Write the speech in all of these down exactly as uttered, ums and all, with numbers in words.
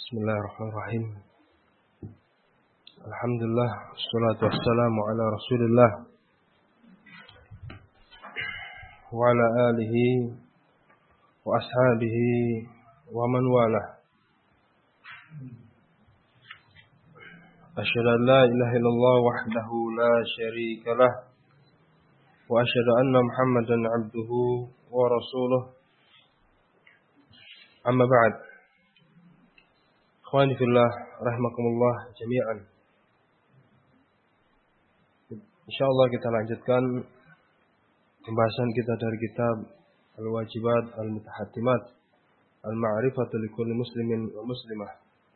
Bismillahirrahmanirrahim. Alhamdulillah, wassalatu wassalamu ala Rasulillah wa ala alihi wa ashabihi wa man walah. Asyhadu an la ilaha illallah wahdahu la syarika lah wa asyhadu anna Muhammadan abduhu wa rasuluh. Amma ba'd. Ikhwani fillah rahimakumullah jami'an. Insyaallah kita lanjutkan pembahasan kita dari kitab Al-Wajibat Al-Mutahattimat Al-Ma'rifatu likulli muslimin wa muslimah,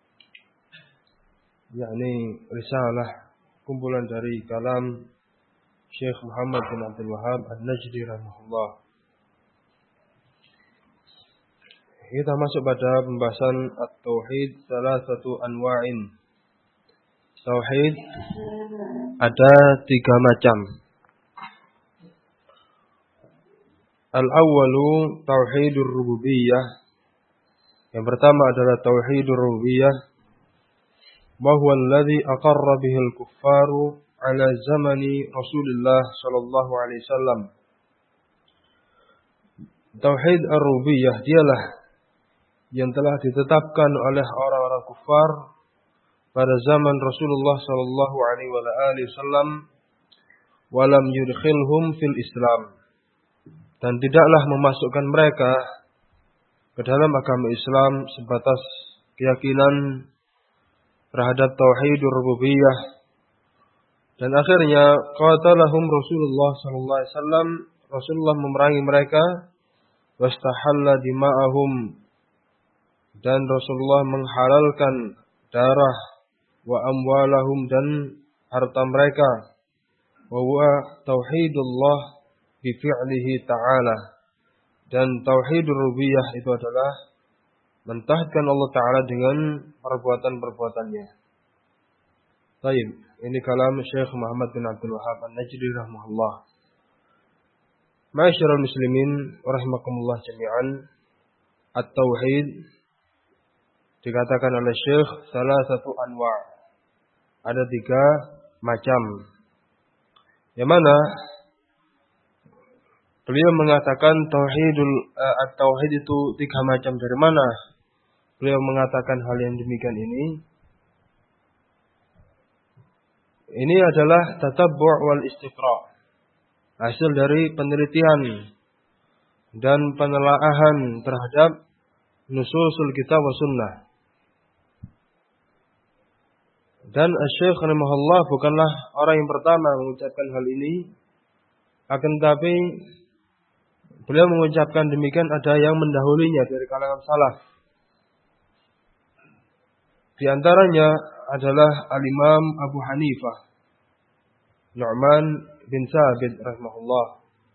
yakni risalah kumpulan dari kalam Syekh Muhammad bin Abdul Wahhab An-Najdi rahimahullah. Kita masuk pada pembahasan At-Tauhid salah satu anwa'in. Tauhid ada tiga macam. Al-awwalu tauhidur rububiyah. Yang pertama adalah tauhidur rububiyah. Wa huwa alladhi aqarra bihi al-kuffaru ala zamani Rasulullah sallallahu alaihi wasallam. Tauhid ar-rububiyah dialah yang telah ditetapkan oleh orang-orang kufar pada zaman Rasulullah sallallahu alaihi wasallam, walam yudkhilhum fil Islam, dan tidaklah memasukkan mereka ke dalam agama Islam sebatas keyakinan terhadap tauhidur rububiyah. Dan akhirnya qatalahum Rasulullah sallallahu alaihi wasallam, Rasulullah memerangi mereka, wastahalla dima'ahum, dan Rasulullah menghalalkan darah, wa amwalahum, dan harta mereka, wa huwa tauhidullah bi fi'lihi ta'ala, dan tauhidur rububiyah itu adalah mentauhidkan Allah Ta'ala dengan perbuatan-perbuatannya. Baik, ini kalam Syekh Muhammad bin Abdul Wahhab An-Najdi rahimahullah. Ma'asyiral muslimin rahimakumullah jami'an, at-tauhid dikatakan oleh Syekh salah satu anwa', ada tiga macam. Yang mana beliau mengatakan tauhidul uh, at-tauhid itu tiga macam. Dari mana beliau mengatakan hal yang demikian ini? Ini adalah tatabbu' wal istiqra', hasil dari penelitian dan penelaahan terhadap nususul kitab wa sunnah. Dan Syekh rahimahullah bukanlah orang yang pertama mengucapkan hal ini, akan tetapi beliau mengucapkan demikian ada yang mendahulunya dari kalangan salaf. Di antaranya adalah Al-Imam Abu Hanifah Nu'man bin Sabit rahimahullah,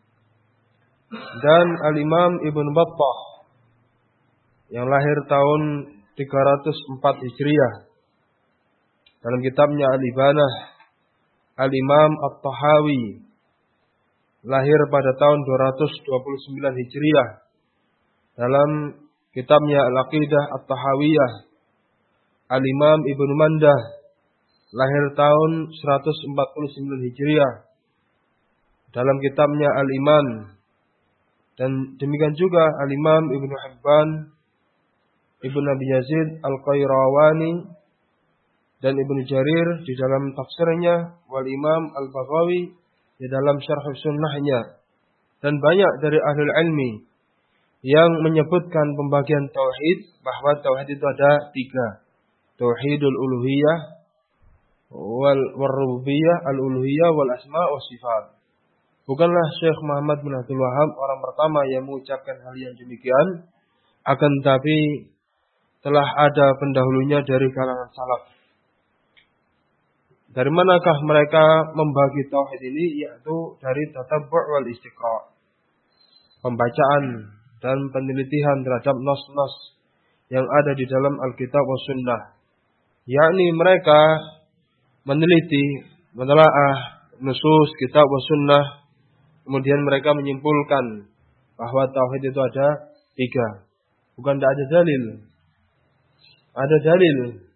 dan Al-Imam Ibn Battah yang lahir tahun tiga ratus empat Hijriah. Dalam kitabnya Al-Ibanah, Al-Imam At-Tahawi lahir pada tahun dua ratus dua puluh sembilan Hijriah. Dalam kitabnya Al-Aqidah At-Tahawiyah, Al-Imam Ibnu Mandah lahir tahun seratus empat puluh sembilan Hijriah. Dalam kitabnya Al-Iman, dan demikian juga Al-Imam Ibnu Hibban, Ibnu Abi Yazid Al-Qayrawani, dan Ibnu Jarir di dalam tafsirnya, wal Imam Al-Baghawi di dalam syarh sunnahnya, dan banyak dari ahli ilmi yang menyebutkan pembagian tauhid, bahwa tauhid itu ada tiga: tauhidul uluhiyah wal rububiyah, al-uluhiyah wal asma wa sifat. Bukanlah Syekh Muhammad bin Abdul Wahhab orang pertama yang mengucapkan hal yang demikian, akan tetapi telah ada pendahulunya dari kalangan salaf. Dari manakah mereka membagi tauhid ini? Yaitu dari tatabbu' wal istiqra', pembacaan dan penelitian terhadap nas-nas yang ada di dalam Alkitab wa Sunnah. Yakni mereka meneliti, menelaah nusus kitab wa sunnah, kemudian mereka menyimpulkan bahwa tauhid itu ada tiga. Bukan tidak ada dalil. ada dalil.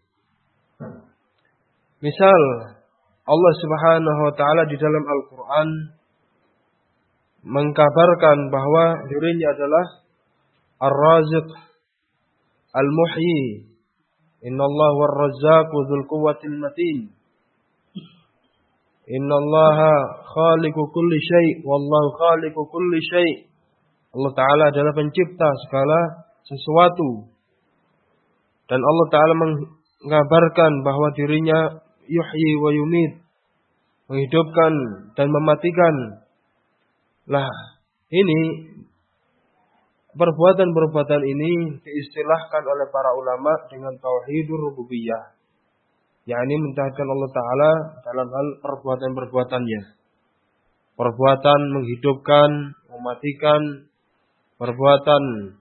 Misal Allah Subhanahu wa taala di dalam Al-Qur'an mengkabarkan bahwa dirinya adalah Ar-Raziq Al-Muhyi. Innallaha war-Razzaqu dzul quwwatil matin. Innallaha khaliqu kulli syai' wallahu khaliqu kulli syai'. Allah taala adalah pencipta segala sesuatu. Dan Allah taala mengabarkan bahwa dirinya yuhyi wa yumit, menghidupkan dan mematikan. Lah, ini perbuatan-perbuatan ini diistilahkan oleh para ulama dengan tauhidur rububiyah, yakni mentauhidkan Allah taala dalam hal perbuatan-perbuatannya. Perbuatan menghidupkan, mematikan, perbuatan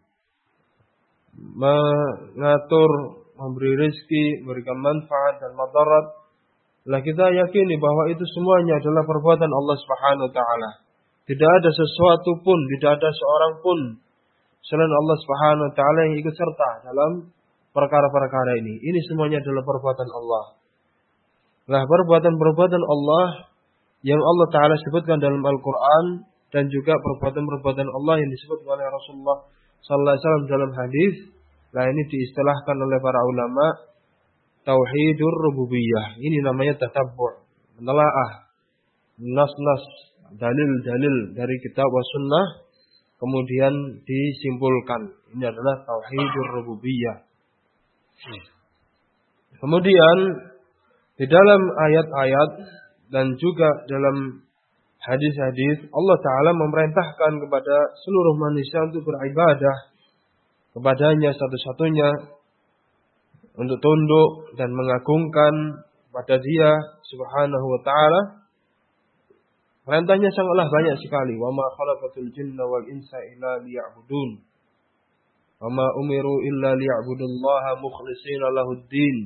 mengatur, memberi rezeki, memberikan manfaat dan madarat. Lah kita yakini bahwa itu semuanya adalah perbuatan Allah Subhanahu wa taala. Tidak ada sesuatu pun, tidak ada seorang pun selain Allah Subhanahu wa taala yang ikut serta dalam perkara-perkara ini. Ini semuanya adalah perbuatan Allah. Lah perbuatan-perbuatan Allah yang Allah taala sebutkan dalam Al-Qur'an dan juga perbuatan-perbuatan Allah yang disebut oleh Rasulullah sallallahu alaihi wasallam dalam hadis, lah ini diistilahkan oleh para ulama tauhidur rububiyah. Ini namanya tatabbu', menelaah nas-nas, dalil-dalil dari kitab wa sunnah, kemudian disimpulkan. Ini adalah tauhidur rububiyah. Kemudian di dalam ayat-ayat dan juga dalam hadis-hadis Allah Ta'ala memerintahkan kepada seluruh manusia untuk beribadah kepadanya satu-satunya, untuk tunduk dan mengagungkan pada Dia Subhanahu wa Ta'ala. Perintahnya sangatlah banyak sekali. Wa ma khalaqatul jinna wal insa illa liya'budun. Wa ma umiru illa liya'budullaha mukhlishina lahuddin.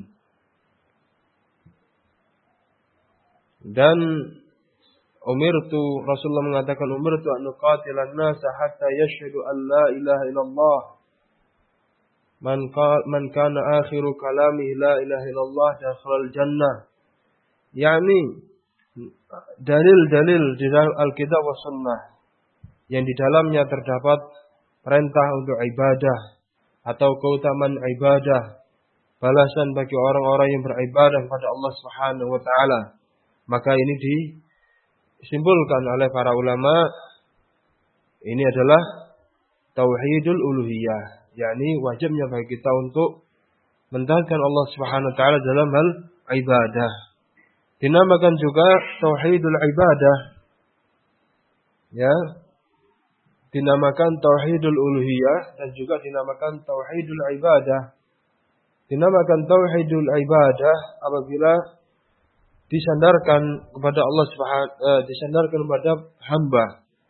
Dan umirtu, Rasulullah mengatakan umirtu an nuqatilan nasa hatta yashhadu an la ilaha illallah. Man qala man kana akhiru kalamihi la ilaha illallah dakhala al-jannah. Yani dalil-dalil di dalam Alkitab wa Sunnah yang di dalamnya terdapat perintah untuk ibadah atau keutamaan ibadah, balasan bagi orang-orang yang beribadah kepada Allah Subhanahu wa taala. Maka ini disimpulkan oleh para ulama, ini adalah tauhidul uluhiyah, yakni wajibnya bagi kita untuk mentauhidkan Allah Subhanahu wa taala dalam hal ibadah. Dinamakan juga tauhidul ibadah. Ya. Dinamakan tauhidul uluhiyah dan juga dinamakan tauhidul ibadah. Dinamakan tauhidul ibadah apabila disandarkan kepada Allah Subhanahu uh, disandarkan kepada hamba.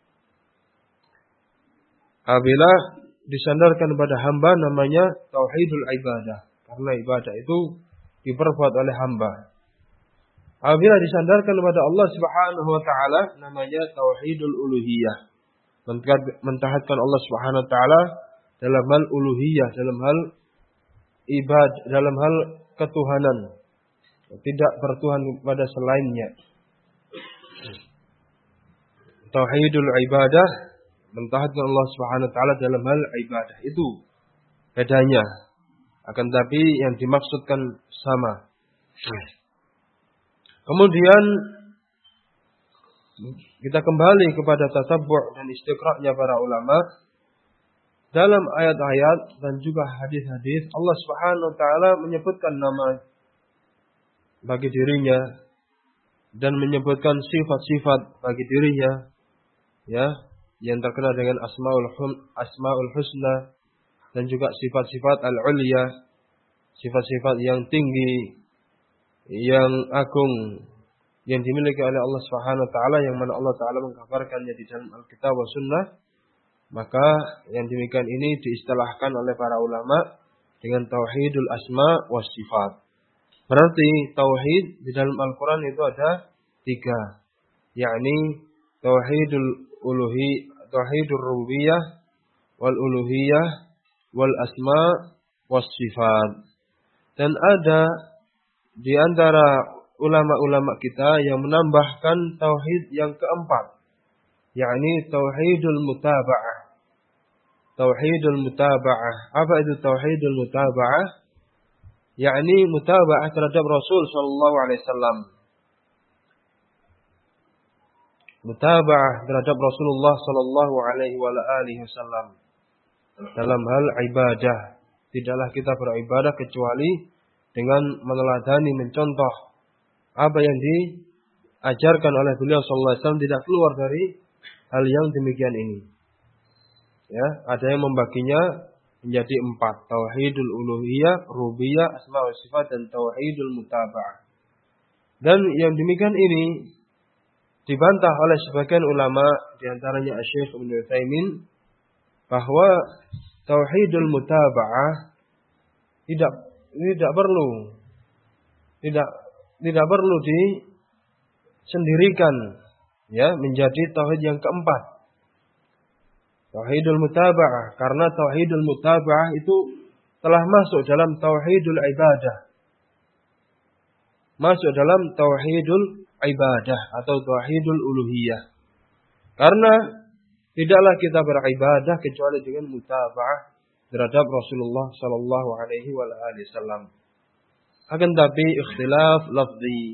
Apabila disandarkan kepada hamba namanya tauhidul ibadah, karena ibadah itu diperbuat oleh hamba. Apabila disandarkan kepada Allah Subhanahu wa taala namanya tauhidul uluhiyah. Mentauhidkan Allah Subhanahu wa taala dalam hal uluhiyah, dalam hal ibad, dalam hal ketuhanan. Tidak bertuhan kepada selainnya. Tauhidul ibadah, mentauhidkan Allah Subhanahu wa taala dalam hal ibadah. Itu bedanya. Akan tapi yang dimaksudkan sama. Kemudian kita kembali kepada tatabbu' dan istiqra'nya para ulama. Dalam ayat-ayat dan juga hadis-hadis Allah Subhanahu wa taala menyebutkan nama bagi dirinya dan menyebutkan sifat-sifat bagi dirinya, ya, yang terkenal dengan asmaul hum, asmaul husna dan juga sifat-sifat al-ulya, sifat-sifat yang tinggi, yang agung yang dimiliki oleh Allah Subhanahu wa taala, yang mana Allah taala mengkabarkannya di dalam Alkitab wa Sunnah. Maka yang demikian ini diistilahkan oleh para ulama dengan tauhidul asma was sifat. Berarti tauhid di dalam Al-Qur'an itu ada tiga, yakni tauhidul uluhi, tauhidur rububiyah, wal uluhiyah, wal asma was sifat. Dan ada di antara ulama-ulama kita yang menambahkan tauhid yang keempat, yakni tauhidul mutaba'ah. Tauhidul mutaba'ah. Apa itu tauhidul mutaba'ah? Yakni mutaba'ah terhadap Rasul sallallahu alaihi wasallam. Mutaba'ah terhadap Rasulullah sallallahu alaihi wasallam dalam hal ibadah. Tidaklah kita beribadah kecuali dengan meneladani, mencontoh apa yang diajarkan oleh beliau sallallahu alaihi wasallam, tidak keluar dari hal yang demikian ini. Ya, ada yang membaginya menjadi empat: tauhidul uluhiyah, rububiyah, asma wa sifat, dan tauhidul mutaba'ah. Dan yang demikian ini dibantah oleh sebagian ulama, di antaranya Syekh Ibnu Utsaimin, bahwa tauhidul mutaba'ah tidak tidak perlu tidak tidak perlu disendirikan, ya, menjadi tauhid yang keempat. Tauhidul mutaba'ah, karena tauhidul mutaba'ah itu telah masuk dalam tauhidul ibadah. Masuk dalam tauhidul ibadah atau tauhidul uluhiyah. Karena tidaklah kita beribadah kecuali dengan mutaba'ah terhadap Rasulullah sallallahu alaihi wasallam. Akan tapi ikhtilaf lafzi,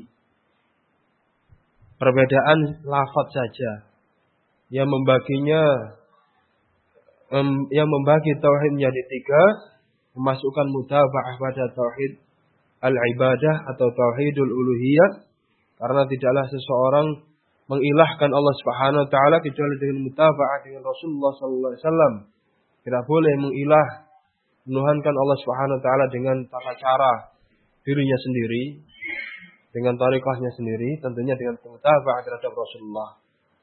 perbedaan lafaz saja yang membaginya, yang membagi tauhid menjadi tiga, memasukkan mutaba'ah pada tauhid al-ibadah atau tauhidul uluhiyah, karena tidaklah seseorang mengilahkan Allah Subhanahu wa taala kecuali dengan mutaba'ah dengan Rasulullah sallallahu alaihi wasallam. Tidak boleh mengilah, menuhankan Allah Subhanahu wa taala dengan tata cara dirinya sendiri, dengan tariqahnya sendiri, tentunya dengan mutaba'ah terhadap Rasulullah.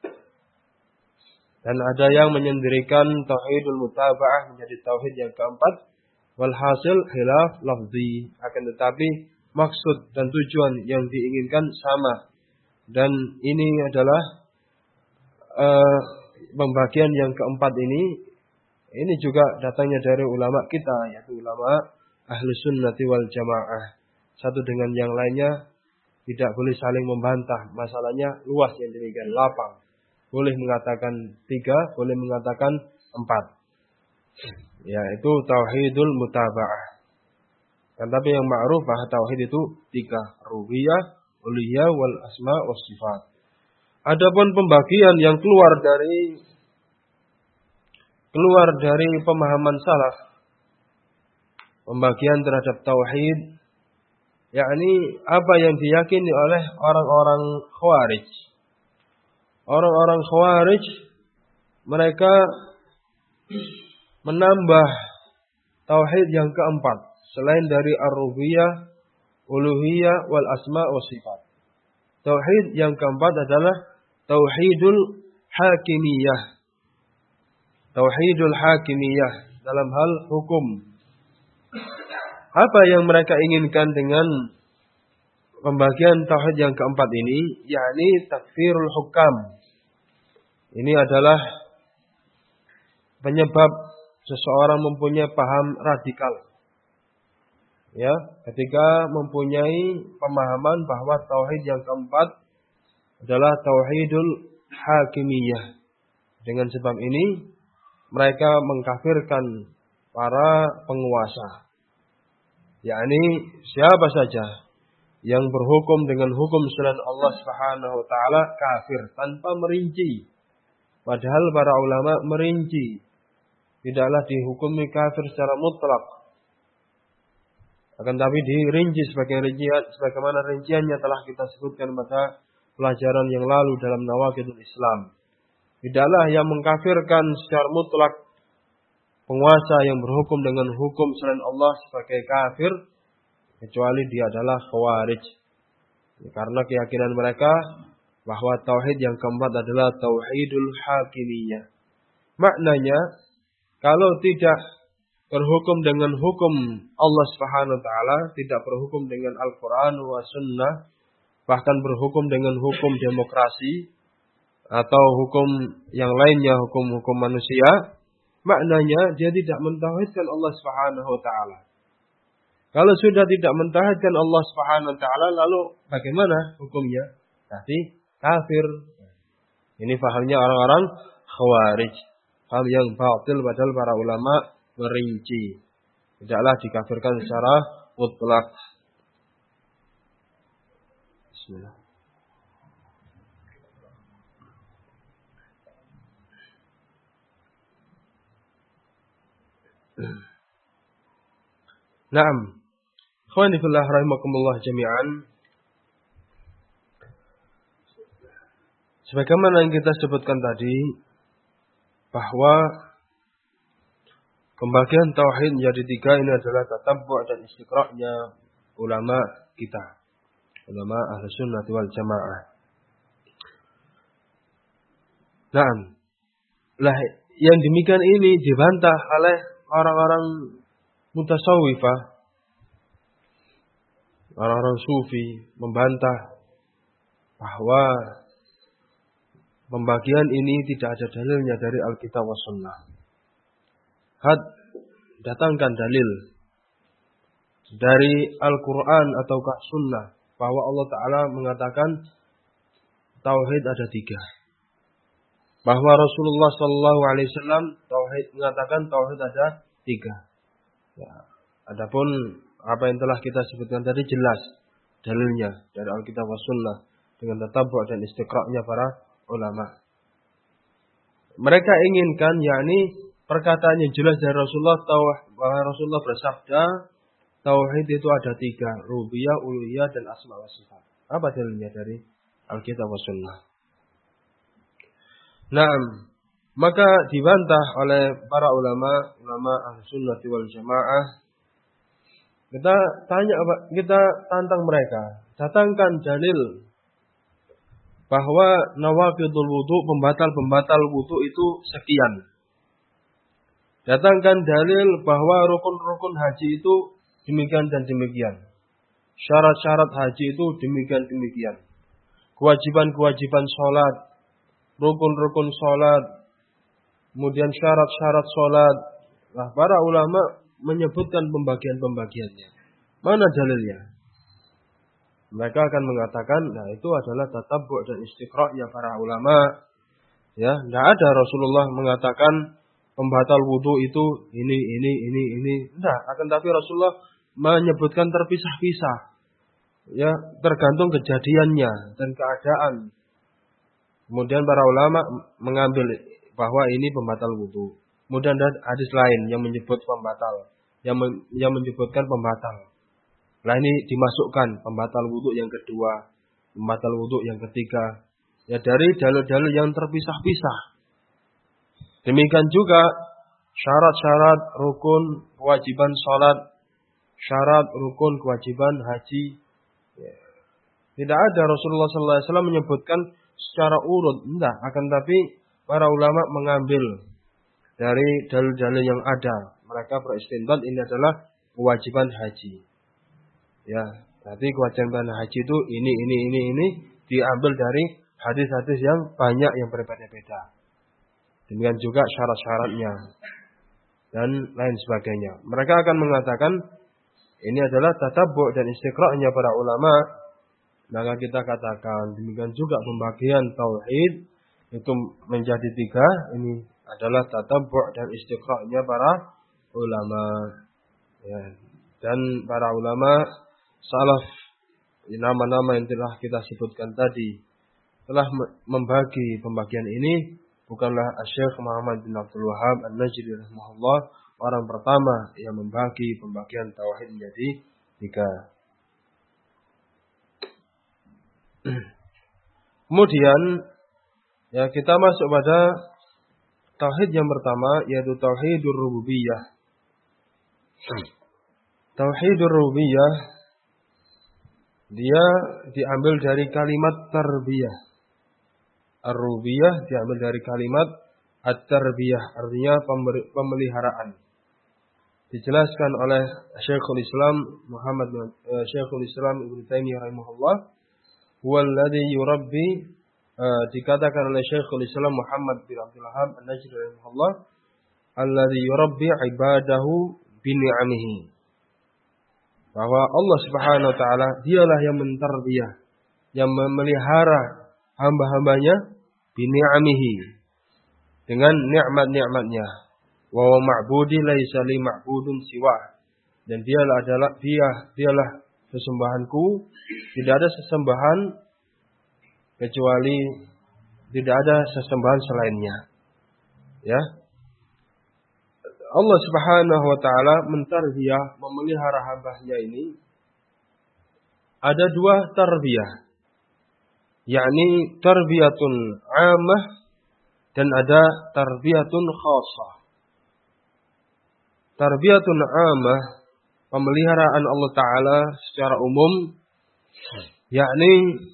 Dan ada yang menyendirikan tauhidul mutaba'ah menjadi tauhid yang keempat. Walhasil khilaf lafzi, akan tetapi maksud dan tujuan yang diinginkan sama. Dan ini adalah uh, pembagian yang keempat ini. Ini juga datangnya dari ulama kita, yaitu ulama ahli sunnati wal jamaah. Satu dengan yang lainnya tidak boleh saling membantah. Masalahnya luas yang demikian, lapang. Boleh mengatakan tiga, boleh mengatakan empat. Yaitu tauhidul mutaba'ah. Dan tapi yang ma'ruf bahwa tauhid itu tiga: rububiyah, uluhiyah, wal asma was sifat. Adapun pembagian yang keluar dari keluar dari pemahaman salaf, pembagian terhadap tauhid, yakni apa yang diyakini oleh orang-orang Khawarij. Orang-orang Khawarij, mereka menambah tauhid yang keempat selain dari ar-rububiyah, uluhiyah, wal asma was sifat. Tauhid yang keempat adalah tauhidul hakimiyah. Tauhidul hakimiyah dalam hal hukum. Apa yang mereka inginkan dengan pembagian tauhid yang keempat ini, yakni takfirul hukam. Ini adalah penyebab seseorang mempunyai paham radikal. Ya, ketika mempunyai pemahaman bahwa tauhid yang keempat adalah tauhidul hakimiyah. Dengan sebab ini mereka mengkafirkan para penguasa. Yakni siapa saja yang berhukum dengan hukum selain Allah Subhanahu wa taala kafir tanpa merinci. Padahal para ulama merinci. Tidaklah dihukumi kafir secara mutlak. Akan tapi dirinci sebagai rincian, sebagaimana rinciannya telah kita sebutkan pada pelajaran yang lalu dalam Nawaqidul Islam. Tidaklah yang mengkafirkan secara mutlak penguasa yang berhukum dengan hukum selain Allah sebagai kafir, kecuali dia adalah Khawarij. Karena keyakinan mereka bahwa tauhid yang keempat adalah tauhidul hakimiyah. Maknanya, kalau tidak berhukum dengan hukum Allah Subhanahu wa taala, tidak berhukum dengan Al-Qur'an wa sunnah, bahkan berhukum dengan hukum demokrasi atau hukum yang lainnya, hukum-hukum manusia, maknanya dia tidak mentauhidkan Allah Subhanahu wa taala. Kalau sudah tidak mentauhidkan Allah Subhanahu wa taala, lalu bagaimana hukumnya? Berarti kafir. Ini fahamnya orang-orang Khawarij. Faham yang batil, padahal para ulama merinci. Tidaklah dikafirkan secara mutlak. Bismillah. Naam. Ikhwani fillah rahimakumullah jami'an. Sebagaimana yang kita sebutkan tadi, bahwa pembagian tauhid menjadi tiga ini adalah tatabbu' dan istiqra'nya ulama kita, ulama Ahlus Sunnah wal Jamaah. Naam. Lah yang demikian ini dibantah oleh orang-orang mutasawwifah. Orang-orang sufi membantah bahwa pembagian ini tidak ada dalilnya dari Alkitab wa Sunnah. Had, datangkan dalil dari Al-Quran ataukah Sunnah bahwa Allah Ta'ala mengatakan tauhid ada tiga. Bahwa Rasulullah Sallallahu Alaihi Wasallam tauhid mengatakan tauhid ada tiga. Ya, adapun apa yang telah kita sebutkan tadi jelas dalilnya dari Alkitab wa Sunnah dengan tatabbu' dan istiqra'nya para ulama. Mereka inginkan yakni perkataan yang jelas dari Rasulullah bahwa Rasulullah bersabda tauhid itu ada tiga, rububiyah, uluhiyah dan asma wa sifat. Apa dalilnya dari Alkitab wa Sunnah? Naam, maka dibantah oleh para ulama, ulama Ahlus Sunnah wal Jamaah. Kita tanya, kita tantang mereka, datangkan dalil bahwa nawaqidul wudu, pembatal-pembatal wudu itu sekian. Datangkan dalil bahwa rukun-rukun haji itu demikian dan demikian. Syarat-syarat haji itu demikian-demikian. Kewajiban-kewajiban sholat, rukun-rukun sholat, kemudian syarat-syarat sholat. Nah, para ulama menyebutkan pembagian-pembagiannya. Mana dalilnya? Mereka akan mengatakan, nah itu adalah tatabbu' dan istiqra'nya para ulama. Ya, tidak ada Rasulullah mengatakan pembatal wudu itu ini, ini, ini, ini. Tidak, akan tapi Rasulullah menyebutkan terpisah-pisah. Ya, tergantung kejadiannya dan keadaan. Kemudian para ulama mengambil bahwa ini pembatal wudu. Kemudian ada hadis lain yang menyebut pembatal, yang men, yang menyebutkan pembatal. Nah ini dimasukkan pembatal wudu yang kedua, pembatal wudu yang ketiga. Ya dari dalil-dalil yang terpisah-pisah. Demikian juga syarat-syarat rukun kewajiban salat, syarat rukun kewajiban haji. Ya. Tidak ada Rasulullah sallallahu alaihi wasallam menyebutkan secara urut, enggak. Akan tapi para ulama mengambil dari dalil-dalil yang ada. Mereka beristinbat ini adalah kewajiban haji. Ya, berarti kewajiban haji itu ini, ini, ini, ini diambil dari hadis-hadis yang banyak yang berbeda-beda. Demikian juga syarat-syaratnya dan lain sebagainya. Mereka akan mengatakan ini adalah tatabbu' dan istiqra'nya para ulama. Maka kita katakan demikian juga pembagian tauhid itu menjadi tiga. Ini adalah tatabbu' dan istiqra'nya para ulama. Ya. Dan para ulama salaf, nama-nama yang telah kita sebutkan tadi, telah membagi pembagian ini. Bukanlah Syekh Muhammad bin Abdul Wahhab An-Najdi rahimahullah orang pertama yang membagi pembagian tauhid menjadi tiga. Kemudian ya kita masuk pada tauhid yang pertama, yaitu tauhidur rububiyah. Tauhidur rububiyah dia diambil dari kalimat tarbiyah. Ar-rububiyah diambil dari kalimat at-tarbiyah, artinya pemeliharaan. Dijelaskan oleh Syekhul Islam Muhammad uh, Syekhul Islam Ibnu Taimiyah rahimahullah, huwallazi yurabbi, uh, dikatakan oleh Syekhul Islam Muhammad bin Abdul Wahhab An-Najdi rahimahullah, allazi yurabbi ibadahu bi ni'amihi. bahwa Allah Subhanahu wa taala dialah yang mentarbiyah, yang memelihara hamba-hambanya bini'amihi, dengan nikmat-nikmatnya. Wa huwa ma'budi laisa li ma'budun siwa. Dan dialah adalah dia dialah sesembahanku, tidak ada sesembahan kecuali tidak ada sesembahan selainnya. Ya. Allah Subhanahu wa taala mentarbiyah, memelihara hambanya ini ada dua tarbiyah, yakni tarbiyatun 'ammah dan ada tarbiyatun khassah. Tarbiyatun 'ammah, pemeliharaan Allah taala secara umum, yakni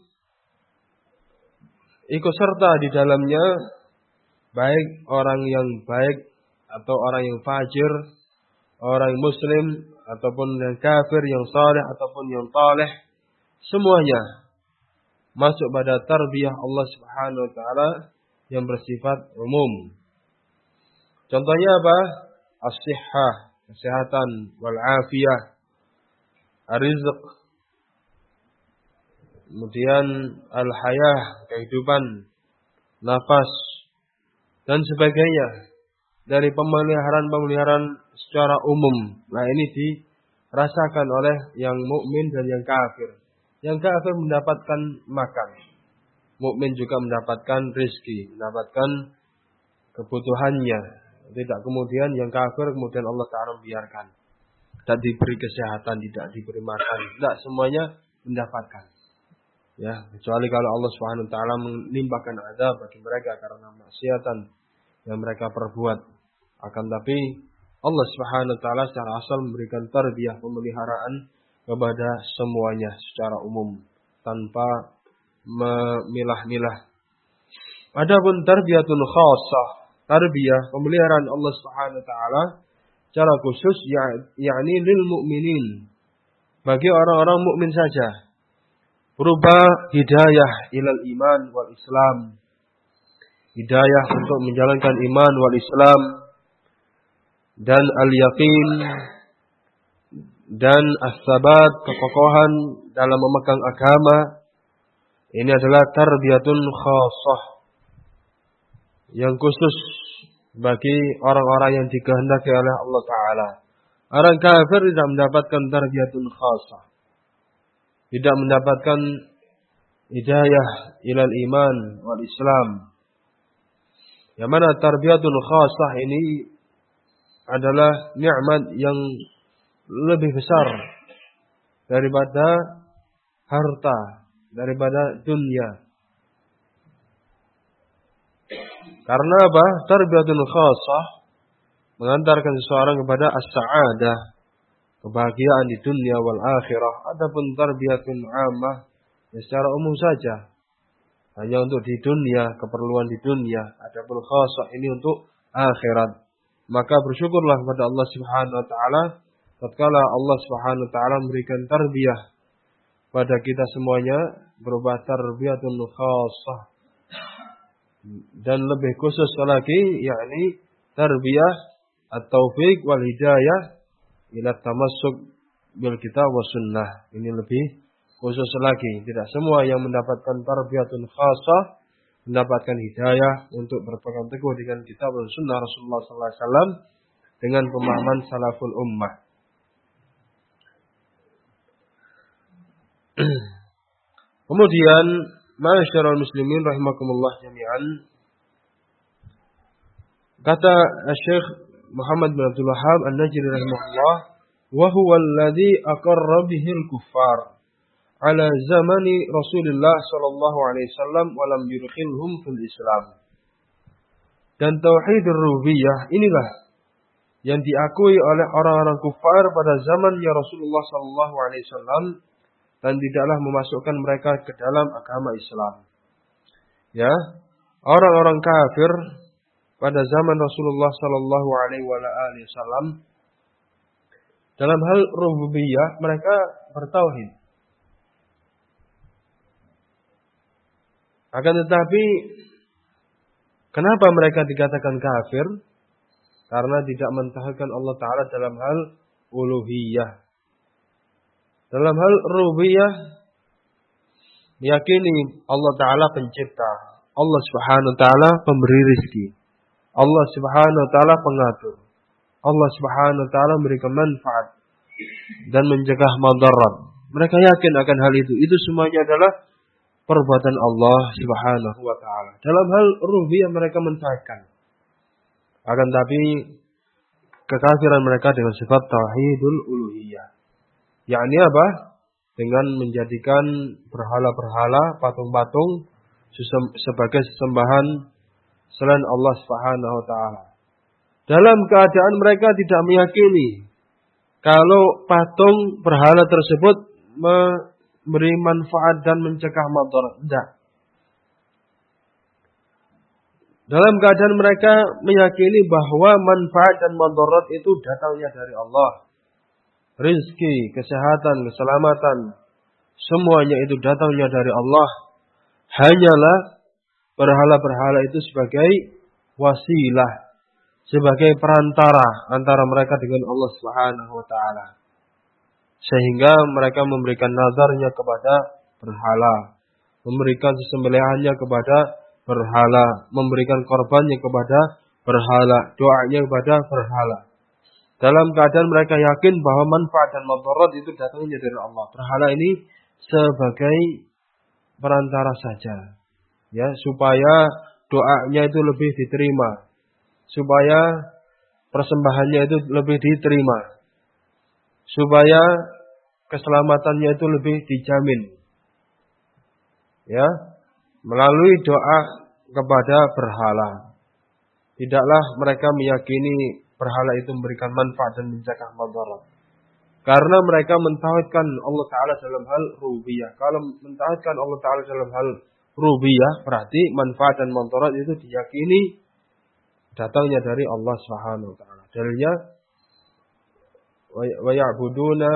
ikut serta di dalamnya baik orang yang baik atau orang yang fajir, orang muslim ataupun yang kafir, yang saleh ataupun yang taleh, semuanya masuk pada tarbiyah Allah Subhanahu wa taala yang bersifat umum. Contohnya apa? As-sihhah, kesehatan, wal afiyah, ar-rizq, kemudian al-hayah, kehidupan, nafas, dan sebagainya. Dari pemeliharaan-pemeliharaan secara umum. Nah, ini dirasakan oleh yang mukmin dan yang kafir. Yang kafir mendapatkan makan. Mukmin juga mendapatkan rezeki, mendapatkan kebutuhannya. Tidak kemudian yang kafir kemudian Allah Ta'ala membiarkan. Tidak diberi kesehatan, tidak diberi makan. Tidak, semuanya mendapatkan. Ya, kecuali kalau Allah Subhanahu wa taala menimpakan azab bagi mereka karena maksiatan yang mereka perbuat. Akan tapi Allah Subhanahu wa taala secara asal memberikan tarbiyah, pemeliharaan kepada semuanya secara umum tanpa memilah-milah. Adapun tarbiyatun khassah, tarbiyah pemeliharaan Allah Subhanahu wa taala secara khusus, yakni lil mukminin, bagi orang-orang mukmin saja. Berupa hidayah ilal iman wal Islam. Hidayah untuk menjalankan iman wal Islam dan al-yaqin dan as-sabat, kekokohan dalam memegang agama. Ini adalah tarbiyatun khassah yang khusus bagi orang-orang yang dikehendaki oleh Allah Ta'ala. Orang kafir tidak mendapatkan tarbiyatun khassah, tidak mendapatkan hidayah ilal iman wal Islam. Yang mana tarbiyatun khassah ini adalah nikmat yang lebih besar daripada harta, daripada dunia. Karena apa? Tarbiyatun khassah mengantarkan seseorang kepada as-sa'adah, kebahagiaan di dunia wal akhirah. Adapun tarbiyatun 'ammah ya secara umum saja, hanya untuk di dunia, keperluan di dunia. Adapun khassah ini untuk akhirat. Maka bersyukurlah kepada Allah Subhanahu wa taala tatkala Allah Subhanahu wa taala memberikan tarbiyah pada kita semuanya berupa tarbiyatun khassah. Dan lebih khusus lagi, yakni tarbiyah at-taufiq wal hidayah ila tamassuk bil kitab was sunnah. Ini lebih khusus lagi. Tidak semua yang mendapatkan tarbiyatun khassah mendapatkan hidayah untuk berpegang teguh dengan kitab dan sunnah Rasulullah sallallahu alaihi wasallam dengan pemahaman salaful ummah. Kemudian, ma'asyiral muslimin rahimakumullah jami'an, kata Syekh Muhammad bin Abdul Wahhab An-Najri rahimahullah, wa huwa alladhi aqarra bihi al-kuffar ala zamani Rasulullah sallallahu alaihi wasallam wa lam yudkhilhum fil Islam. Dan tauhid rububiyah inilah yang diakui oleh orang-orang kufar pada zamannya Rasulullah sallallahu alaihi wasallam dan tidaklah memasukkan mereka ke dalam agama Islam. Ya, orang-orang kafir pada zaman Rasulullah sallallahu alaihi wasallam dalam hal rububiyah mereka bertauhid. Akan tetapi kenapa mereka dikatakan kafir? Karena tidak mentauhidkan Allah Ta'ala dalam hal uluhiyah. Dalam hal rububiyah, meyakini Allah Ta'ala pencipta, Allah Subhanahu Wa Ta'ala pemberi rizki, Allah Subhanahu Wa Ta'ala pengatur, Allah Subhanahu Wa Ta'ala memberikan manfaat dan mencegah madarat. Mereka yakin akan hal itu. Itu semuanya adalah perbuatan Allah Subhanahu Wa Ta'ala. Dalam hal rububiyah mereka mentauhidkan. Akan tapi kekafiran mereka dengan sifat tauhidul uluhiyah. Yakni apa? Dengan menjadikan berhala-berhala, patung-patung sebagai sesembahan selain Allah Subhanahu Wa Ta'ala. Dalam keadaan mereka tidak meyakini kalau patung berhala tersebut memberi manfaat dan mencegah madarat. Tidak. Dalam keadaan mereka meyakini bahwa manfaat dan madarat itu datangnya dari Allah. Rizki, kesehatan, keselamatan, semuanya itu datangnya dari Allah. Hanyalah berhala-berhala itu sebagai wasilah, sebagai perantara antara mereka dengan Allah Subhanahu Wa Ta'ala. Sehingga mereka memberikan nazarnya kepada berhala, memberikan sesembelihannya kepada berhala, memberikan korbannya kepada berhala, doanya kepada berhala. Dalam keadaan mereka yakin bahwa manfaat dan madarat itu datangnya dari Allah. Berhala ini sebagai perantara saja, ya, supaya doanya itu lebih diterima, supaya persembahannya itu lebih diterima, supaya keselamatannya itu lebih dijamin, ya, melalui doa kepada berhala. Tidaklah mereka meyakini berhala itu memberikan manfaat dan mencegah madarat. Karena mereka mentauhidkan Allah Ta'ala dalam hal rububiyah. Kalau mentauhidkan Allah Ta'ala dalam hal rububiyah, berarti manfaat dan madarat itu diyakini datangnya dari Allah Subhanahu Wa Ta'ala. Dalilnya, wa ya'buduna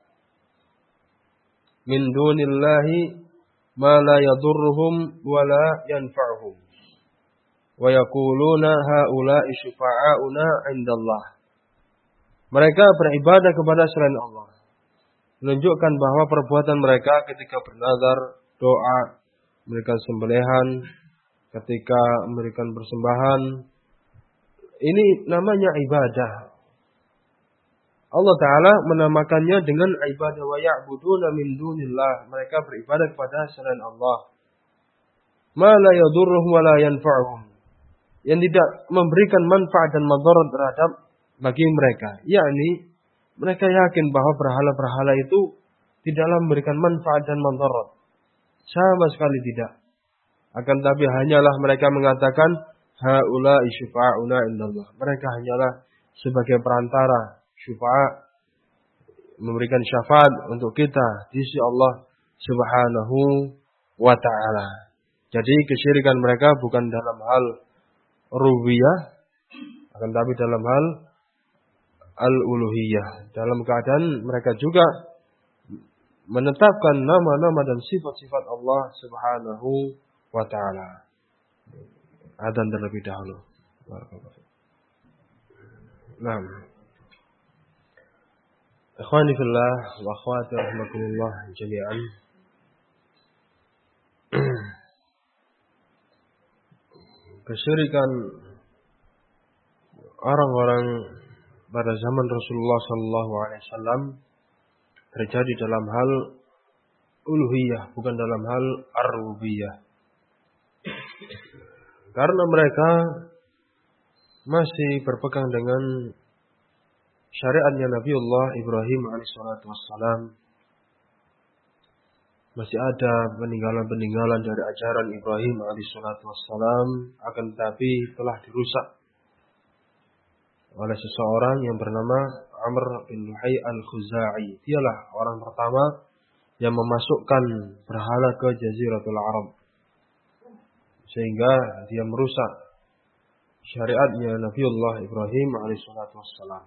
min dunillahi ma la yadurruhum wa la yanfa'uhum wa yaquluna haula'i syufa'auna 'indallah. Mereka beribadah kepada selain Allah, menunjukkan bahwa perbuatan mereka ketika bernazar, doa, memberikan sembelihan, ketika memberikan persembahan, ini namanya ibadah. Allah Ta'ala menamakannya dengan ibadah. Wa ya'buduna min dunillah. Mereka beribadah kepada selain Allah. Ma la yadurruhum wa la yanfa'uhum. Yang tidak memberikan manfaat dan madarat terhadap bagi mereka. Yakni mereka yakin bahwa berhala-berhala itu tidaklah memberikan manfaat dan madarat. Sama sekali tidak. Akan tapi hanyalah mereka mengatakan haula'i syufa'auna indallah. Mereka hanyalah sebagai perantara, syufa'a, memberikan syafaat untuk kita di sisi Allah Subhanahu Wa Ta'ala. Jadi kesyirikan mereka bukan dalam hal rububiyah, akan tapi dalam hal al-uluhiyah. Dalam keadaan mereka juga menetapkan nama-nama dan sifat-sifat Allah Subhanahu Wa Ta'ala. Adzan terlebih dahulu. Nah, ikhwani fillah wa akhwati rahimakumullah jami'an. Kesyirikan orang-orang pada zaman Rasulullah sallallahu alaihi wasallam terjadi dalam hal uluhiyah, bukan dalam hal ar-rububiyah. Karena mereka masih berpegang dengan syariatnya Nabiullah Ibrahim alaihissalatu wassalam. Masih ada peninggalan-peninggalan dari ajaran Ibrahim alaihissalatu wassalam, akan tetapi telah dirusak oleh seseorang yang bernama Amr bin Luhai al-Khuzai. Dialah orang pertama yang memasukkan berhala ke Jaziratul Arab, sehingga dia merusak syariatnya Nabiullah Ibrahim alaihissalatu wassalam.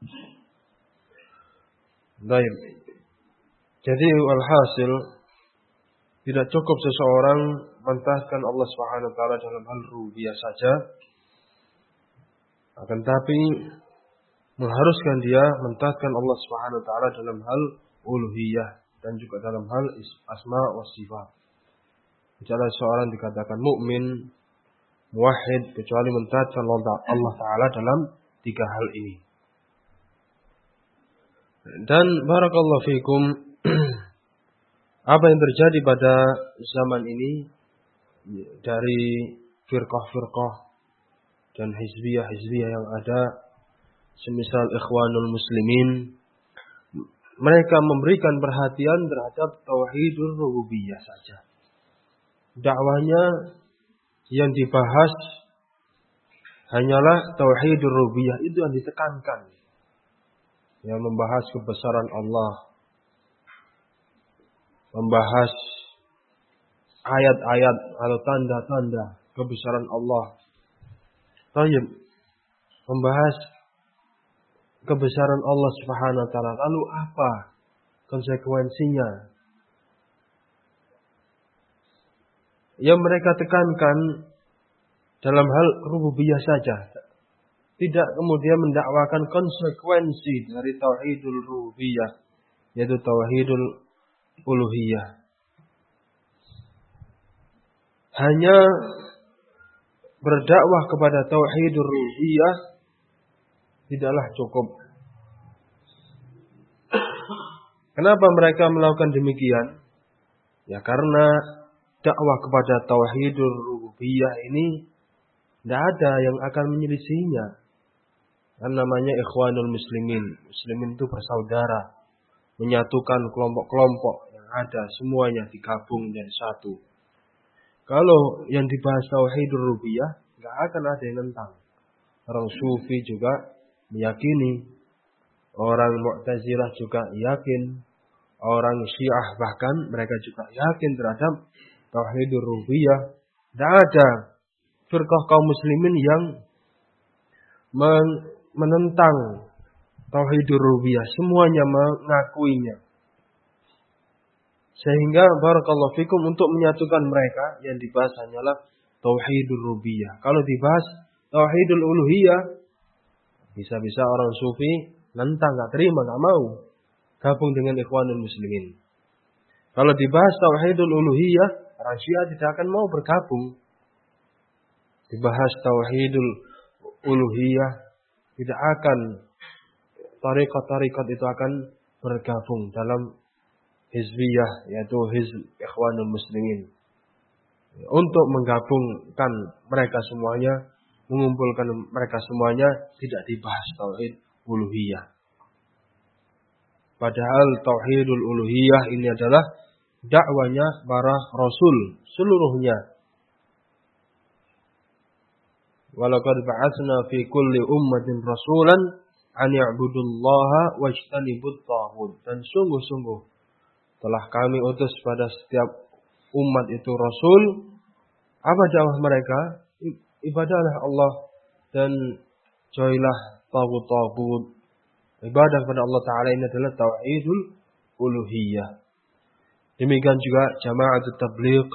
Baik. Jadi walhasil tidak cukup seseorang mentauhidkan Allah Subhanahu Wa Taala dalam hal rububiyah saja, akan tapi mengharuskan dia mentauhidkan Allah Subhanahu Wa Taala dalam hal uluhiyah dan juga dalam hal asma wa sifat. Tidaklah seorang dikatakan mukmin, muwahhid kecuali mentaatkan Allah Ta'ala dalam tiga hal ini. Dan barakallahu fikum, apa yang terjadi pada zaman ini dari firqah-firqah dan hizbiyah-hizbiyah yang ada, semisal Ikhwanul Muslimin, mereka memberikan perhatian terhadap tauhidur rububiyah saja. Dakwahnya yang dibahas hanyalah tauhidur rububiyah, itu yang ditekankan. Yang membahas kebesaran Allah, membahas ayat-ayat atau tanda-tanda kebesaran Allah. Tayyib, membahas kebesaran Allah Subhanahu wa taala. Lalu apa konsekuensinya? Yang mereka tekankan dalam hal rububiyah saja. Tidak kemudian mendakwakan konsekuensi dari tauhidul rububiyah, yaitu tauhidul uluhiyah. Hanya berdakwah kepada tauhidur rububiyah tidaklah cukup. Kenapa mereka melakukan demikian? Ya karena dakwah kepada tauhidur rububiyah ini tidak ada yang akan menyelisihinya. Kan namanya Ikhwanul Muslimin. Muslimin itu bersaudara, menyatukan kelompok-kelompok yang ada, semuanya digabung jadi satu. Kalau yang dibahas tauhidur rububiyah, nggak akan ada yang nentang. Orang Sufi juga meyakini, orang Mu'tazilah juga yakin, orang Syiah bahkan mereka juga yakin terhadap tauhidur rububiyah. Tidak ada firqah kaum muslimin yang menentang tauhidur rububiyah, semuanya mengakuinya. Sehingga barakallahu fikum, untuk menyatukan mereka yang dibahas hanyalah tauhidur rububiyah. Kalau dibahas tauhidul uluhiyah, bisa-bisa orang Sufi nentang, enggak terima, enggak mau gabung dengan Ikhwanul Muslimin. Kalau dibahas tauhidul uluhiyah, orang Syiah tidak akan mau bergabung. Dibahas tauhidul uluhiyah, tidak akan tariqat-tariqat itu akan bergabung dalam hizbiyah, yaitu hizb Ikhwanul Muslimin. Untuk menggabungkan mereka semuanya, mengumpulkan mereka semuanya, tidak dibahas tauhid uluhiyah. Padahal tauhidul uluhiyah ini adalah dakwanya para rasul seluruhnya. Walaqad ba'atsna fi kulli ummatin rasulan an ya'budullaha wajtanibut taghut. Dan sungguh-sungguh telah kami utus pada setiap umat itu rasul. Apa dakwah mereka? Ibadahlah Allah dan jauhilah taghut-taghut. Ibadah kepada Allah Ta'ala ini adalah tauhidul uluhiyah. Demikian juga jama'atut tabligh.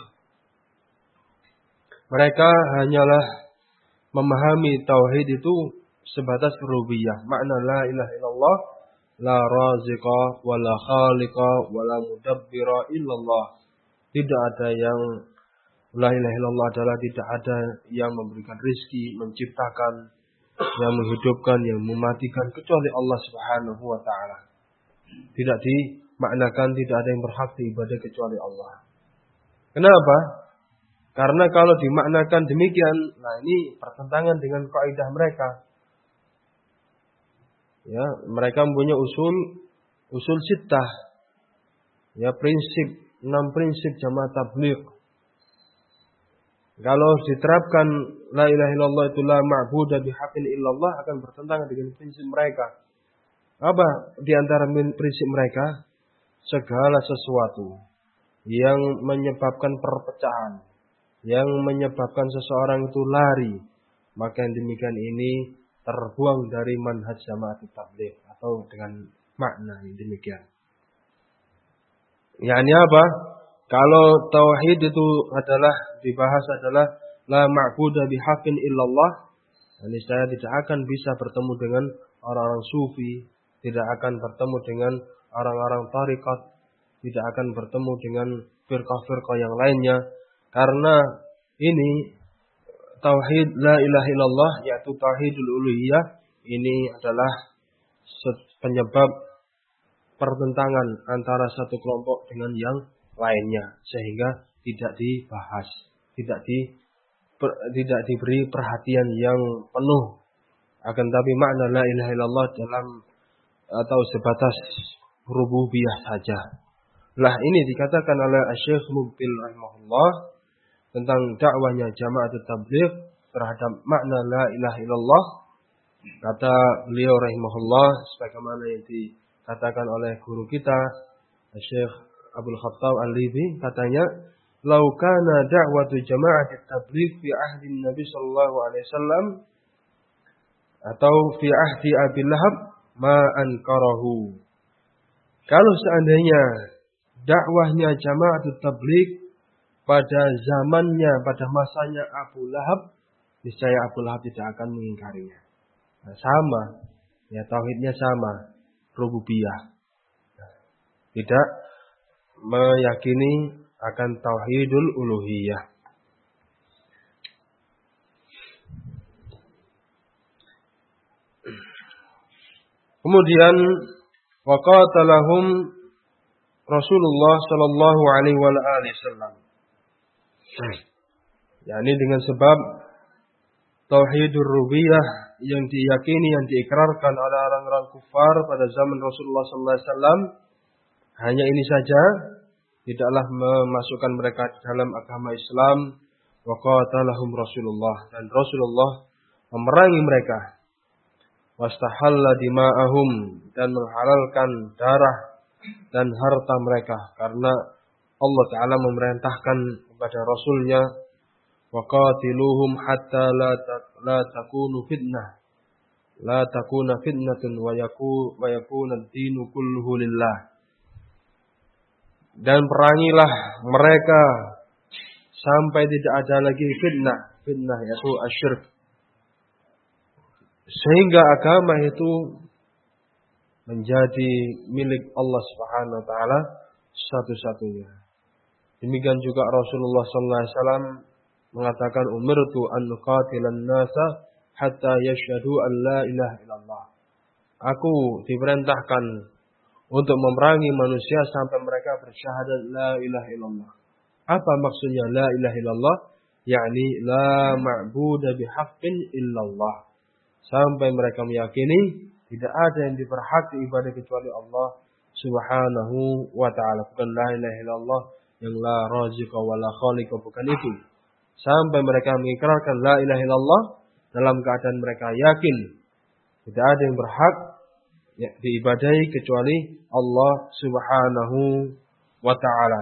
Mereka hanyalah memahami tauhid itu sebatas rububiyah. Makna la ilaha illallah, la raziqa, wa la khaliqa, wa la mudabbira illallah. Tidak ada yang, la ilaha illallah adalah tidak ada yang memberikan rizki, menciptakan, yang menghidupkan, yang mematikan, kecuali Allah Subhanahu wa ta'ala. Tidak dimaknakan tidak ada yang berhak diibadah kecuali Allah. Kenapa? Karena kalau dimaknakan demikian, nah ini pertentangan dengan kaidah mereka. Ya, mereka mempunyai usul usul sittah. Ya, prinsip, enam prinsip jamaah tabligh. Kalau diterapkan la ilaha illallah itu la ma'budu bihaqqin illallah, akan bertentangan dengan prinsip mereka. Apa di antara prinsip mereka? Segala sesuatu yang menyebabkan perpecahan, yang menyebabkan seseorang itu lari, maka yang demikian ini terbuang dari manhaj jamaah tabligh, atau dengan makna yang demikian. Yakni apa? Kalau tauhid itu adalah dibahas adalah la ma'budu bihaqqin illallah, ini saya tidak akan bisa bertemu dengan orang-orang sufi, tidak akan bertemu dengan orang-orang tarikat, tidak akan bertemu dengan firqah-firqah yang lainnya, karena ini tauhid la ilaha illallah, yaitu tauhidul uluhiyah, ini adalah penyebab pertentangan antara satu kelompok dengan yang lainnya, sehingga tidak dibahas, tidak di per, tidak diberi perhatian yang penuh. Akan tapi makna la ilaha illallah dalam atau sebatas rububiyah saja. Lah ini dikatakan oleh Syekh Mubil rahimahullah tentang dakwahnya Jamaah Tabligh terhadap makna la ilaha illallah. Kata beliau rahimahullah sebagaimana yang dikatakan oleh guru kita Syekh Abdul Khattab Al-Libi, katanya, "Lau kana da'watu Jamaah Tabligh fi ahdi Nabi sallallahu alaihi wasallam atau fi ahdi Abi Lahab ma ankarahu." Kalau seandainya dakwahnya Jamaah Tabligh pada zamannya, pada masanya Abu Lahab, niscaya Abu Lahab tidak akan mengingkarinya. Nah, sama, ya tauhidnya sama, rububiyah. Tidak meyakini akan tauhidul uluhiyah. Kemudian waqatalahum Rasulullah sallallahu alaihi wasallam. yakni dengan sebab tauhidur rububiyah yang diyakini, yang diikrarkan oleh orang-orang kufar pada zaman Rasulullah sallallahu alaihi wasallam, hanya ini saja, tidaklah memasukkan mereka di dalam agama Islam. Wa qatalahum Rasulullah, dan Rasulullah memerangi mereka. Wastahalla dima'ahum, dan menghalalkan darah dan harta mereka, karena Allah Ta'ala memerintahkan kepada Rasulnya, wa qatiluhum hatta la, ta, la takunu fitnah la takuna fitnatun wa yaku wa yakuna ad-dinu kulluhu lillah. Dan perangilah mereka sampai tidak ada lagi fitnah, fitnah yaitu asyirk, sehingga agama itu menjadi milik Allah Subhanahu wa taala satu-satunya. Demikian juga Rasulullah sallallahu alaihi wasallam mengatakan, umirtu an nuqatilan nasa hatta yashhadu an la ilaha illallah. Aku diperintahkan untuk memerangi manusia sampai mereka bersyahadat la ilaha illallah. Apa maksudnya la ilaha illallah? Yakni la ma'budu bihaqqin illallah. Sampai mereka meyakini tidak ada yang diberhak ibadah kecuali Allah Subhanahu wa taala. Bukan la ilaha illallah yang la raziqa wa la khaliqa, bukan itu. Sampai mereka mengikrarkan la ilaha illallah dalam keadaan mereka yakin tidak ada yang berhak ya, diibadahi kecuali Allah Subhanahu wa taala.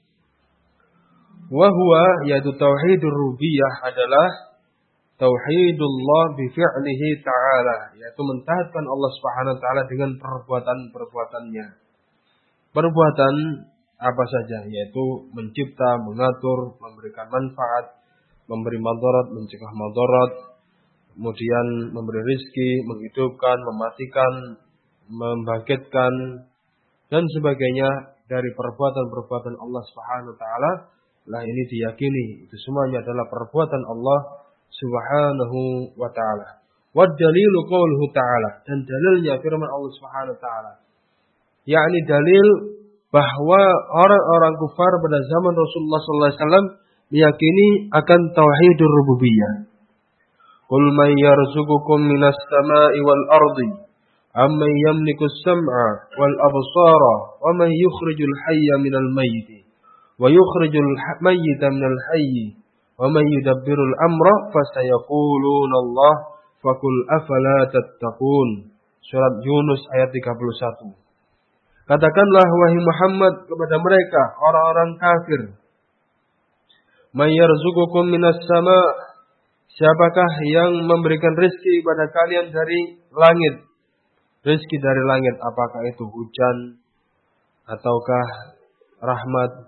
Wa huwa, yaitu tauhidur rububiyah adalah tauhidullah bi fi'lihi ta'ala, yaitu mentaatkan Allah Subhanahu wa taala dengan perbuatan-perbuatannya. Perbuatan apa saja, yaitu mencipta, mengatur, memberikan manfaat, memberi madarat, mencegah madarat, kemudian memberi rizki, menghidupkan, mematikan, membangkitkan, dan sebagainya dari perbuatan-perbuatan Allah Subhanahu wa taala. Lah ini diyakini itu semuanya adalah perbuatan Allah Subhanahu wa taala. Wa dalilu qauluhu ta'ala, dan dalilnya firman Allah Subhanahu wa taala. Yakni dalil bahwa orang-orang kufar pada zaman Rasulullah sallallahu alaihi wasallam meyakini akan tauhidur rububiyah. Qul man yarzuqukum minas sama'i wal ardi amman yamliku as-sam'a wal absara wa man yukhrijul hayya minal mayyit wa yukhrijul mayyita minal hayy wa man yudabbirul amra fasayaquluna Allah faqul afala tattaqun. Surat Yunus ayat tiga puluh satu. Katakanlah wahai Muhammad kepada mereka orang-orang kafir, man yarzuqukum minas sama', siapakah yang memberikan rezeki pada kalian dari langit? Rezeki dari langit, apakah itu hujan ataukah rahmat?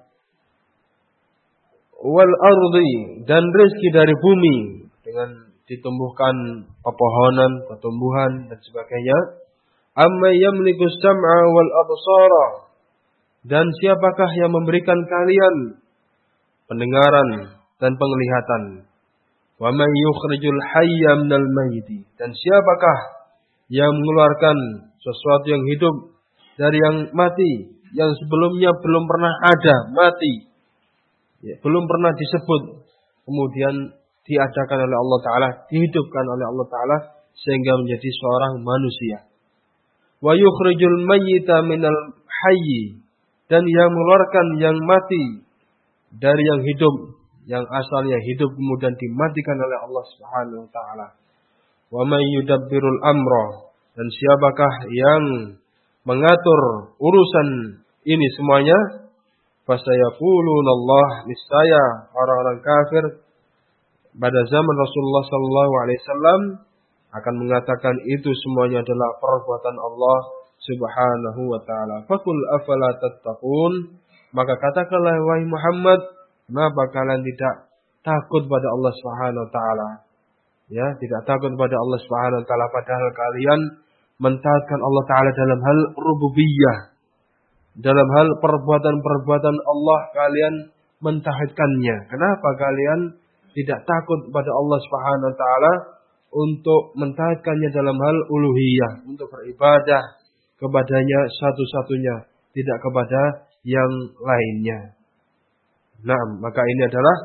Wal ardi, dan rezeki dari bumi dengan ditumbuhkan pepohonan, pertumbuhan dan sebagainya. Amma yamliku sam'a wal absara. Dan siapakah yang memberikan kalian pendengaran dan penglihatan? Wa man yukhrijul hayya minal mayyiti. Dan siapakah yang mengeluarkan sesuatu yang hidup dari yang mati, yang sebelumnya belum pernah ada, mati, ya, belum pernah disebut, kemudian diadakan oleh Allah Ta'ala, dihidupkan oleh Allah Ta'ala, sehingga menjadi seorang manusia. Wa yukhrijul mayyita minal hayyi. Dan yang mengeluarkan yang mati dari yang hidup, yang asalnya hidup kemudian dimatikan oleh Allah Subhanahu wa Ta'ala. Wa may yudabbirul amra. Dan siapakah yang mengatur urusan ini semuanya? Fasayaquluna Allah. Niscaya orang-orang kafir pada zaman Rasulullah sallallahu alaihi wasallam akan mengatakan itu semuanya adalah perbuatan Allah Subhanahu wa Ta'ala. Faqul afala tattaqun. Maka katakanlah wahai Muhammad, kenapa kalian tidak takut pada Allah Subhanahu wa Ta'ala? Ya, tidak takut pada Allah Subhanahu wa Ta'ala padahal kalian mentaatkan Allah Ta'ala dalam hal rububiyah. Dalam hal perbuatan-perbuatan Allah kalian mentauhidkannya. Kenapa kalian tidak takut pada Allah Subhanahu wa Ta'ala untuk mentaatkannya dalam hal uluhiyah, untuk beribadah kepadanya satu-satunya, tidak kepada yang lainnya. Nah, maka ini adalah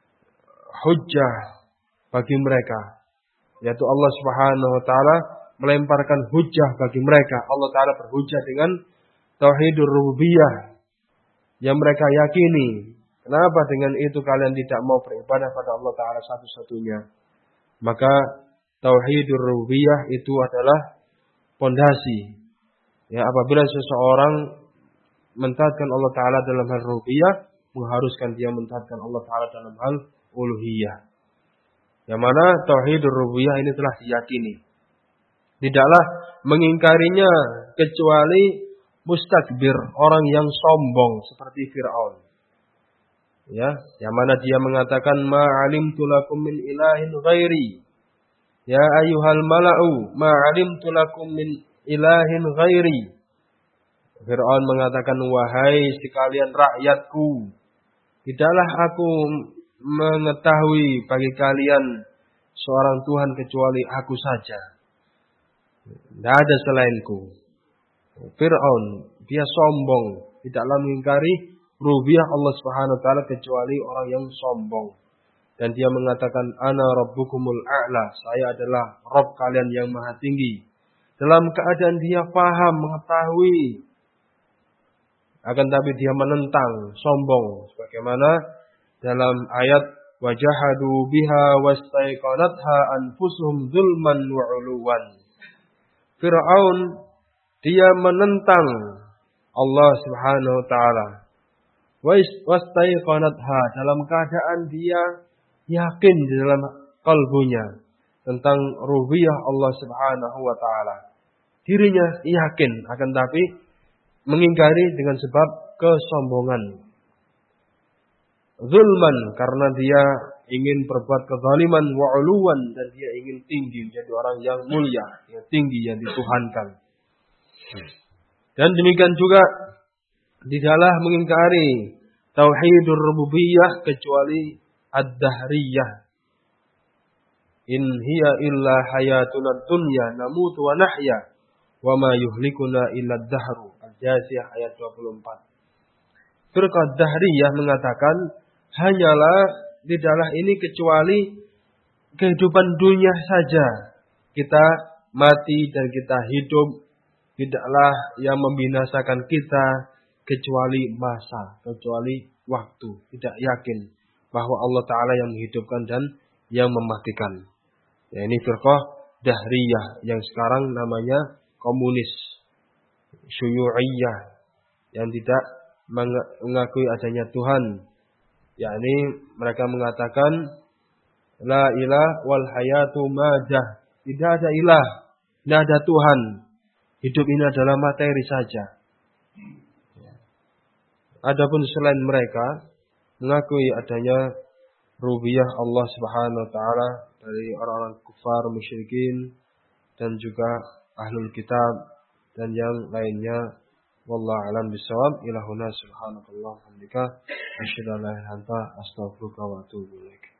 hujjah bagi mereka, yaitu Allah Subhanahu wa Ta'ala melemparkan hujjah bagi mereka. Allah Ta'ala berhujjah dengan tauhidur rububiyah yang mereka yakini. Kenapa dengan itu kalian tidak mau beribadah pada Allah Ta'ala satu-satunya? Maka tauhidur rububiyah itu adalah pondasi. Ya, apabila seseorang mentaatkan Allah Ta'ala dalam hal rububiyah, mengharuskan dia mentaatkan Allah Ta'ala dalam hal uluhiyah. Yang mana tauhidur rububiyah ini telah diyakini. Tidaklah mengingkarinya kecuali mustakbir, orang yang sombong seperti Fir'aun. Ya, yang mana dia mengatakan ma'alimtu lakum min ilahin ghairi. Ya ayyuhal mala'u ma'alimtu lakum min ilahin ghairi. Fir'aun mengatakan, wahai sekalian rakyatku, tidaklah aku mengetahui bagi kalian seorang Tuhan kecuali aku saja. Tidak ada selainku. Fir'aun, dia sombong, tidaklah mengingkari rububiyah Allah Subhanahu wa Ta'ala kecuali orang yang sombong. Dan dia mengatakan, ana rabbukumul a'la, saya adalah Rabb kalian yang maha tinggi. Dalam keadaan dia paham, mengetahui, akan tapi dia menentang, sombong. Sebagaimana dalam ayat wajahadu biha wastaiqanatha anfusuhum zulman wa 'uluwan. Fir'aun dia menentang Allah Subhanahu wa Ta'ala. Wastaiqanatha, dalam keadaan dia yakin di dalam kalbunya tentang rububiyah Allah Subhanahu wa Ta'ala. Dirinya yakin, akan tapi mengingkari dengan sebab kesombongan. Zulman, karena dia ingin berbuat kezaliman, wa 'uluwan, dan dia ingin tinggi, menjadi orang yang mulia, yang tinggi, yang dituhankan. Dan demikian juga tidaklah mengingkari tauhidur rububiyah kecuali ad-dahriyah. In hiya illa hayatuna dunya namutu wa nahya wa ma yuhlikuna illa ad-dahru. Al-Jasiyah ayat dua puluh empat. Firqah dahriyah mengatakan hanyalah tidaklah ini kecuali kehidupan dunia saja. Kita mati dan kita hidup, tidaklah yang membinasakan kita kecuali masa, kecuali waktu. Tidak yakin bahwa Allah Ta'ala yang menghidupkan dan yang mematikan. Ya, ini firqah dahriyah yang sekarang namanya komunis, syuyu'iyah, yang tidak mengakui adanya Tuhan. Yakni mereka mengatakan la ilah wal hayatu madah. Tidak ada ilah, tidak ada Tuhan. Hidup ini adalah materi saja. Adapun selain mereka mengakui adanya rububiyah Allah Subhanahu wa Ta'ala dari orang-orang kufar musyrikin dan juga ahlul kitab dan yang lainnya. Wallahu a'lam bishawab. Ilahuna subhanakallah hamdika asyhadu an la ilaha illa anta astaghfiruka wa atubu ilaik.